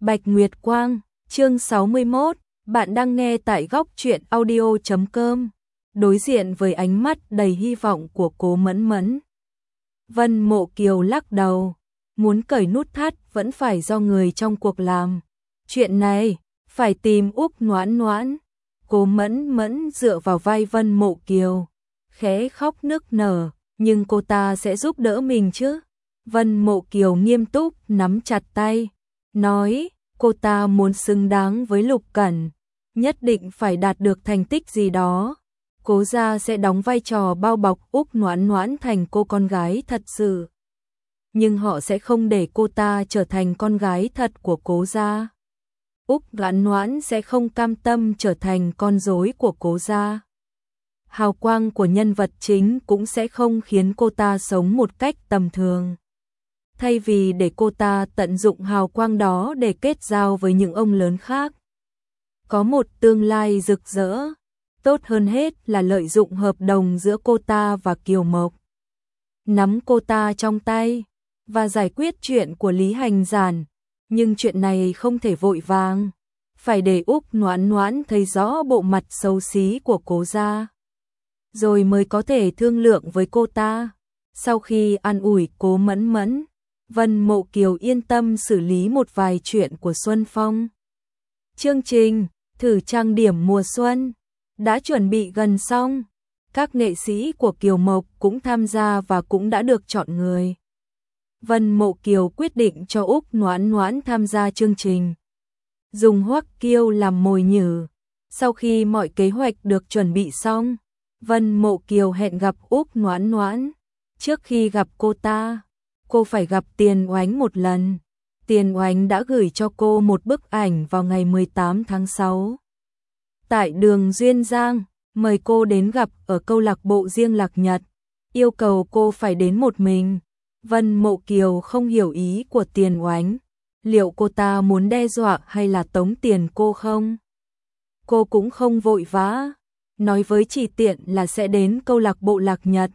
Bạch Nguyệt Quang, chương 61, bạn đang nghe tại góc truyện audio.com. Đối diện với ánh mắt đầy hy vọng của Cố Mẫn Mẫn, Vân Mộ Kiều lắc đầu, muốn cởi nút thắt vẫn phải do người trong cuộc làm. Chuyện này, phải tìm Úc Noãn Noãn. Cố Mẫn Mẫn dựa vào vai Vân Mộ Kiều, khẽ khóc nức nở, nhưng cô ta sẽ giúp đỡ mình chứ. Vân Mộ Kiều nghiêm túc nắm chặt tay, nói, cô ta muốn xứng đáng với Lục Cẩn, nhất định phải đạt được thành tích gì đó. Cố gia sẽ đóng vai trò bao bọc Úc Noãn Noãn thành cô con gái thật sự. Nhưng họ sẽ không để cô ta trở thành con gái thật của Cố gia. Úc Noãn Noãn sẽ không cam tâm trở thành con rối của Cố gia. Hào quang của nhân vật chính cũng sẽ không khiến cô ta sống một cách tầm thường. Thay vì để cô ta tận dụng hào quang đó để kết giao với những ông lớn khác, có một tương lai rực rỡ, tốt hơn hết là lợi dụng hợp đồng giữa cô ta và Kiều Mộc, nắm cô ta trong tay và giải quyết chuyện của Lý Hành Giản. Nhưng chuyện này không thể vội vàng, phải để Úc Noãn Noãn thấy rõ bộ mặt xấu xí của Cố gia, rồi mới có thể thương lượng với cô ta. Sau khi an ủi Cố Mẫn Mẫn, Vân Mộ Kiều yên tâm xử lý một vài chuyện của Xuân Phong. Chương trình thử trang điểm mùa xuân đã chuẩn bị gần xong, các nghệ sĩ của Kiều Mộc cũng tham gia và cũng đã được chọn người. Vân Mộ Kiều quyết định cho Úc Noãn Noãn tham gia chương trình, dùng Hoắc Kiêu làm mồi nhử. Sau khi mọi kế hoạch được chuẩn bị xong, Vân Mộ Kiều hẹn gặp Úc Noãn Noãn. Trước khi gặp cô ta, cô phải gặp Tiền Oánh một lần. Tiền Oánh đã gửi cho cô một bức ảnh vào ngày 18 tháng 6. Tại đường Duyên Giang, mời cô đến gặp ở câu lạc bộ riêng Lạc Nhật, yêu cầu cô phải đến một mình. Vân Mộ Kiều không hiểu ý của Tiền Oánh, liệu cô ta muốn đe dọa hay là tống tiền cô không? Cô cũng không vội vã, nói với Chỉ Tiện là sẽ đến câu lạc bộ Lạc Nhật,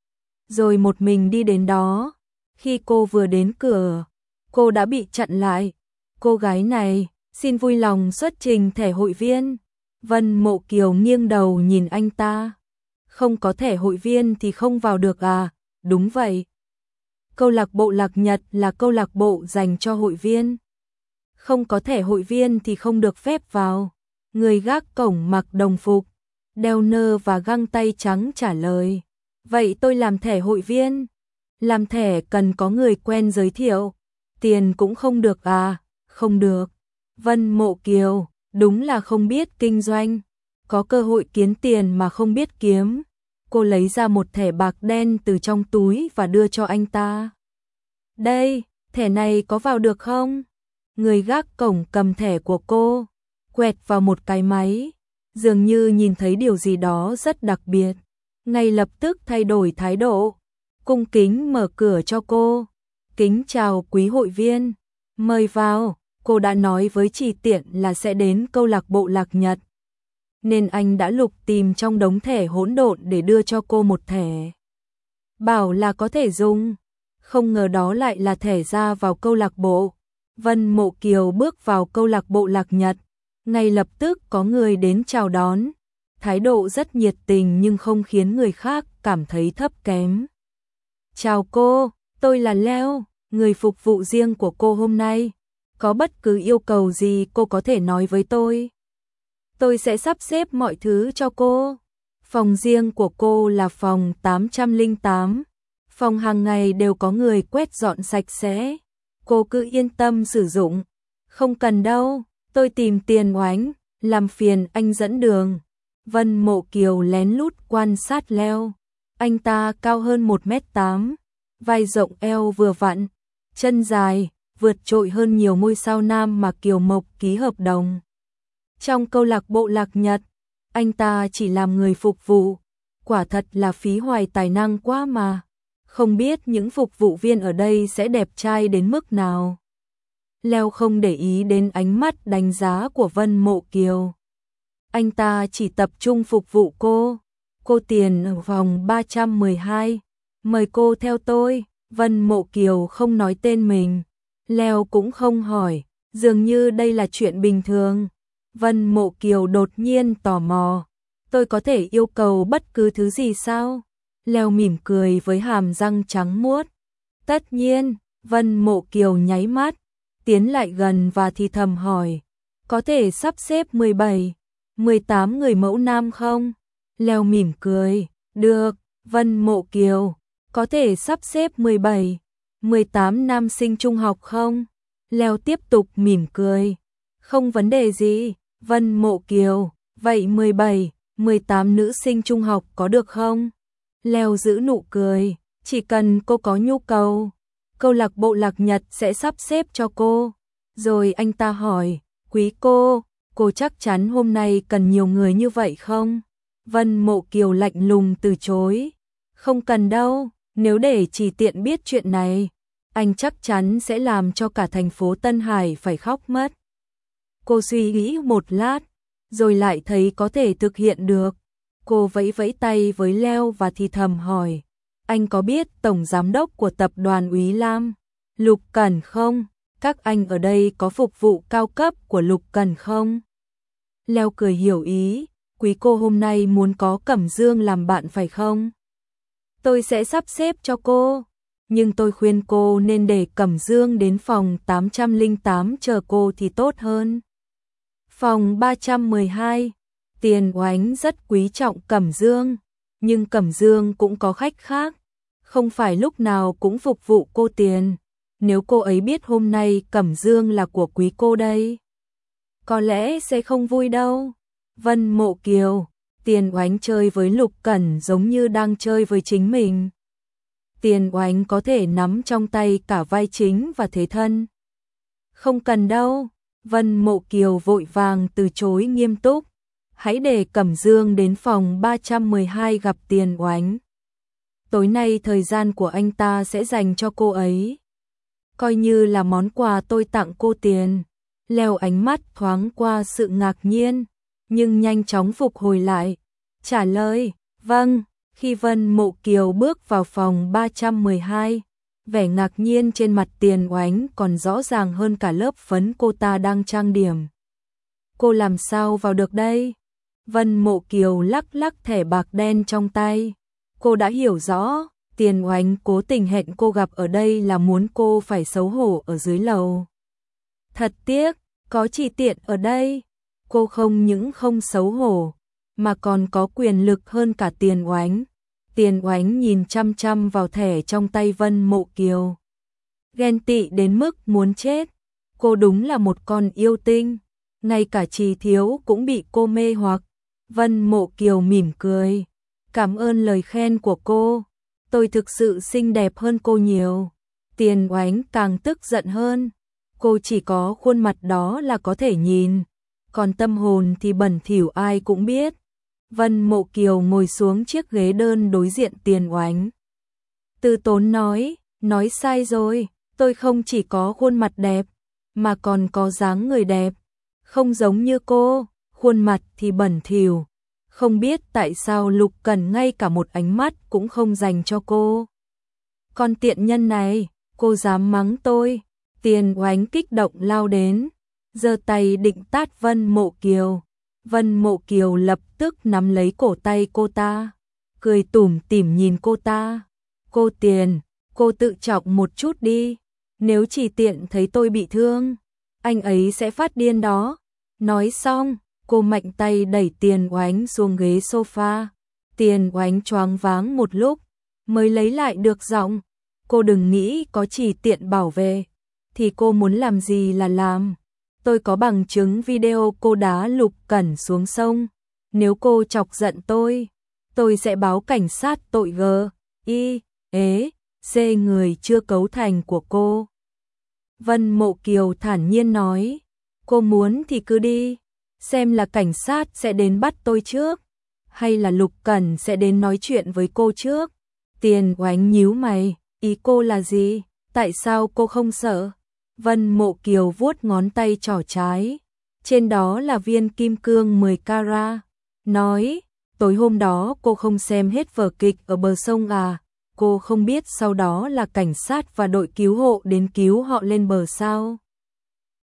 rồi một mình đi đến đó. Khi cô vừa đến cửa, cô đã bị chặn lại. Cô gái này, xin vui lòng xuất trình thẻ hội viên. Vân Mộ Kiều nghiêng đầu nhìn anh ta. Không có thẻ hội viên thì không vào được à? Đúng vậy. Câu lạc bộ Lạc Nhật là câu lạc bộ dành cho hội viên. Không có thẻ hội viên thì không được phép vào. Người gác cổng mặc đồng phục, đeo nơ và găng tay trắng trả lời. Vậy tôi làm thẻ hội viên. Làm thẻ cần có người quen giới thiệu. Tiền cũng không được à? Không được. Vân Mộ Kiều, đúng là không biết kinh doanh. Có cơ hội kiếm tiền mà không biết kiếm. Cô lấy ra một thẻ bạc đen từ trong túi và đưa cho anh ta. Đây, thẻ này có vào được không? Người gác cổng cầm thẻ của cô, quẹt vào một cái máy, dường như nhìn thấy điều gì đó rất đặc biệt, ngay lập tức thay đổi thái độ, cung kính mở cửa cho cô. Kính chào quý hội viên, mời vào. Cô đã nói với Chỉ Tiện là sẽ đến câu lạc bộ Lạc Nhật, nên anh đã lục tìm trong đống thẻ hỗn độn để đưa cho cô một thẻ, bảo là có thể dùng. Không ngờ đó lại là thẻ ra vào câu lạc bộ. Vân Mộ Kiều bước vào câu lạc bộ Lạc Nhật, ngay lập tức có người đến chào đón, thái độ rất nhiệt tình nhưng không khiến người khác cảm thấy thấp kém. Chào cô, tôi là Leo, người phục vụ riêng của cô hôm nay. Có bất cứ yêu cầu gì cô có thể nói với tôi. Tôi sẽ sắp xếp mọi thứ cho cô. Phòng riêng của cô là phòng 808. Phòng hàng ngày đều có người quét dọn sạch sẽ. Cô cứ yên tâm sử dụng. Không cần đâu, tôi tìm Tiền Oánh, làm phiền anh dẫn đường. Vân Mộ Kiều lén lút quan sát Leo. Anh ta cao hơn 1m8, vai rộng eo vừa vặn, chân dài, vượt trội hơn nhiều ngôi sao nam mà Kiều Mộc ký hợp đồng. Trong câu lạc bộ Lạc Nhật, anh ta chỉ làm người phục vụ, quả thật là phí hoài tài năng quá mà. Không biết những phục vụ viên ở đây sẽ đẹp trai đến mức nào. Leo không để ý đến ánh mắt đánh giá của Vân Mộ Kiều. Anh ta chỉ tập trung phục vụ cô. Cô Tiền ở phòng 312. Mời cô theo tôi. Vân Mộ Kiều không nói tên mình. Leo cũng không hỏi. Dường như đây là chuyện bình thường. Vân Mộ Kiều đột nhiên tò mò. Tôi có thể yêu cầu bất cứ thứ gì sao? Leo mỉm cười với hàm răng trắng muốt. Tất nhiên, Vân Mộ Kiều nháy mắt, tiến lại gần và thì thầm hỏi. Có thể sắp xếp 17, 18 người mẫu nam không? Leo mỉm cười. Được, Vân Mộ Kiều. Có thể sắp xếp 17, 18 nam sinh trung học không? Leo tiếp tục mỉm cười. Không vấn đề gì, Vân Mộ Kiều. Vậy 17, 18 nữ sinh trung học có được không? Leo giữ nụ cười. Chỉ cần cô có nhu cầu, câu lạc bộ Lạc Nhật sẽ sắp xếp cho cô. Rồi anh ta hỏi, quý cô chắc chắn hôm nay cần nhiều người như vậy không? Vân Mộ Kiều lạnh lùng từ chối. Không cần đâu, nếu để chỉ tiện biết chuyện này, anh chắc chắn sẽ làm cho cả thành phố Tân Hải phải khóc mất. Cô suy nghĩ một lát, rồi lại thấy có thể thực hiện được. Cô vẫy vẫy tay với Leo và thì thầm hỏi, anh có biết tổng giám đốc của tập đoàn Úy Lam, Lục Cẩn không? Các anh ở đây có phục vụ cao cấp của Lục Cẩn không? Leo cười hiểu ý, quý cô hôm nay muốn có Cẩm Dương làm bạn phải không? Tôi sẽ sắp xếp cho cô, nhưng tôi khuyên cô nên để Cẩm Dương đến phòng 808 chờ cô thì tốt hơn. Phòng 312, Tiền Oánh rất quý trọng Cẩm Dương, nhưng Cẩm Dương cũng có khách khác, không phải lúc nào cũng phục vụ cô tiền. Nếu cô ấy biết hôm nay Cẩm Dương là của quý cô đây, có lẽ sẽ không vui đâu. Vân Mộ Kiều, Tiền Oánh chơi với Lục Cẩn giống như đang chơi với chính mình. Tiền Oánh có thể nắm trong tay cả vai chính và thế thân. Không cần đâu, Vân Mộ Kiều vội vàng từ chối nghiêm túc. Hãy để Cẩm Dương đến phòng 312 gặp Tiền Oánh. Tối nay thời gian của anh ta sẽ dành cho cô ấy, coi như là món quà tôi tặng cô tiền. Leo ánh mắt thoáng qua sự ngạc nhiên, nhưng nhanh chóng phục hồi lại, trả lời, vâng. Khi Vân Mộ Kiều bước vào phòng 312, vẻ ngạc nhiên trên mặt Tiền Oánh còn rõ ràng hơn cả lớp phấn cô ta đang trang điểm. Cô làm sao vào được đây? Vân Mộ Kiều lắc lắc thẻ bạc đen trong tay. Cô đã hiểu rõ, Tiền Oánh cố tình hẹn cô gặp ở đây là muốn cô phải xấu hổ ở dưới lầu. Thật tiếc, có chỉ tiện ở đây, cô không những không xấu hổ, mà còn có quyền lực hơn cả Tiền Oánh. Tiền Oánh nhìn chăm chăm vào thẻ trong tay Vân Mộ Kiều, ghen tị đến mức muốn chết. Cô đúng là một con yêu tinh, ngay cả Trì Thiếu cũng bị cô mê hoặc. Vân Mộ Kiều mỉm cười, cảm ơn lời khen của cô, tôi thực sự xinh đẹp hơn cô nhiều. Tiền Oánh càng tức giận hơn, cô chỉ có khuôn mặt đó là có thể nhìn, còn tâm hồn thì bẩn thỉu ai cũng biết. Vân Mộ Kiều ngồi xuống chiếc ghế đơn đối diện Tiền Oánh. Từ tốn nói sai rồi, tôi không chỉ có khuôn mặt đẹp, mà còn có dáng người đẹp, không giống như cô, khuôn mặt thì bẩn thỉu. Không biết tại sao Lục Cẩn ngay cả một ánh mắt cũng không dành cho cô. Con tiện nhân này, cô dám mắng tôi. Tiền Oánh kích động lao đến, giơ tay định tát Vân Mộ Kiều. Vân Mộ Kiều lập tức nắm lấy cổ tay cô ta, cười tủm tỉm nhìn cô ta. Cô Tiền, cô tự trọng một chút đi, nếu chỉ tiện thấy tôi bị thương, anh ấy sẽ phát điên đó. Nói xong, cô mạnh tay đẩy Tiền Oánh xuống ghế sofa. Tiền Oánh choáng váng một lúc, mới lấy lại được giọng. Cô đừng nghĩ có chỉ tiện bảo vệ, thì cô muốn làm gì là làm. Tôi có bằng chứng video cô đá Lục Cẩn xuống sông. Nếu cô chọc giận tôi sẽ báo cảnh sát tội C người chưa cấu thành của cô. Vân Mộ Kiều thản nhiên nói, cô muốn thì cứ đi, xem là cảnh sát sẽ đến bắt tôi trước, hay là Lục Cẩn sẽ đến nói chuyện với cô trước. Tiền Oánh nhíu mày, ý cô là gì, tại sao cô không sợ? Vân Mộ Kiều vuốt ngón tay trỏ trái, trên đó là viên kim cương 10 carat, nói, tối hôm đó cô không xem hết vở kịch ở bờ sông à, cô không biết sau đó là cảnh sát và đội cứu hộ đến cứu họ lên bờ sao?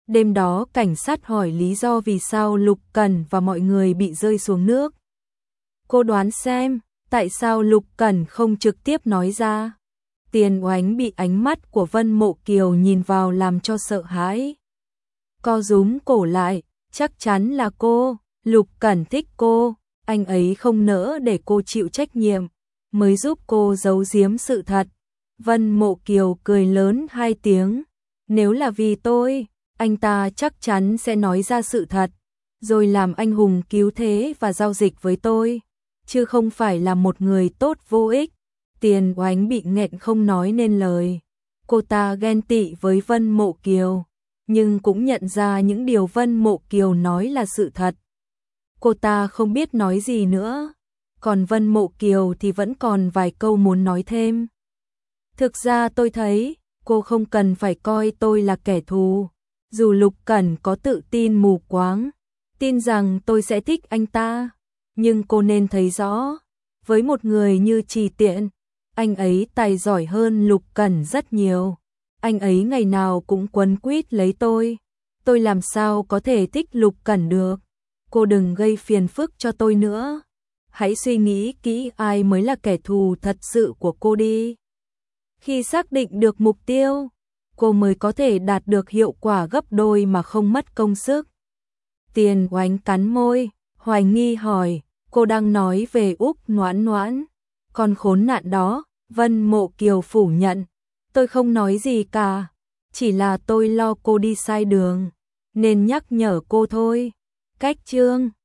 Đêm đó cảnh sát hỏi lý do vì sao Lục Cẩn và mọi người bị rơi xuống nước. Cô đoán xem, tại sao Lục Cẩn không trực tiếp nói ra? Tiền Oánh bị ánh mắt của Vân Mộ Kiều nhìn vào làm cho sợ hãi. Co rúm cổ lại, chắc chắn là cô, Lục Cẩn thích cô, anh ấy không nỡ để cô chịu trách nhiệm, mới giúp cô giấu giếm sự thật. Vân Mộ Kiều cười lớn 2 tiếng, nếu là vì tôi, anh ta chắc chắn sẽ nói ra sự thật, rồi làm anh hùng cứu thế và giao dịch với tôi, chứ không phải là một người tốt vô ích. Tiền Oánh bị nghẹn không nói nên lời. Cô ta ghen tị với Vân Mộ Kiều, nhưng cũng nhận ra những điều Vân Mộ Kiều nói là sự thật. Cô ta không biết nói gì nữa, còn Vân Mộ Kiều thì vẫn còn vài câu muốn nói thêm. Thực ra tôi thấy, cô không cần phải coi tôi là kẻ thù. Dù Lục Cẩn có tự tin mù quáng, tin rằng tôi sẽ thích anh ta, nhưng cô nên thấy rõ, với một người như Trì Tiện, anh ấy tài giỏi hơn Lục Cẩn rất nhiều. Anh ấy ngày nào cũng quấn quýt lấy tôi làm sao có thể thích Lục Cẩn được. Cô đừng gây phiền phức cho tôi nữa. Hãy suy nghĩ kỹ ai mới là kẻ thù thật sự của cô đi. Khi xác định được mục tiêu, cô mới có thể đạt được hiệu quả gấp đôi mà không mất công sức. Tiền Oánh cắn môi, hoài nghi hỏi, cô đang nói về Úc Noãn Noãn, con khốn nạn đó. Vân Mộ Kiều phủ nhận, tôi không nói gì cả, chỉ là tôi lo cô đi sai đường, nên nhắc nhở cô thôi. Cách chương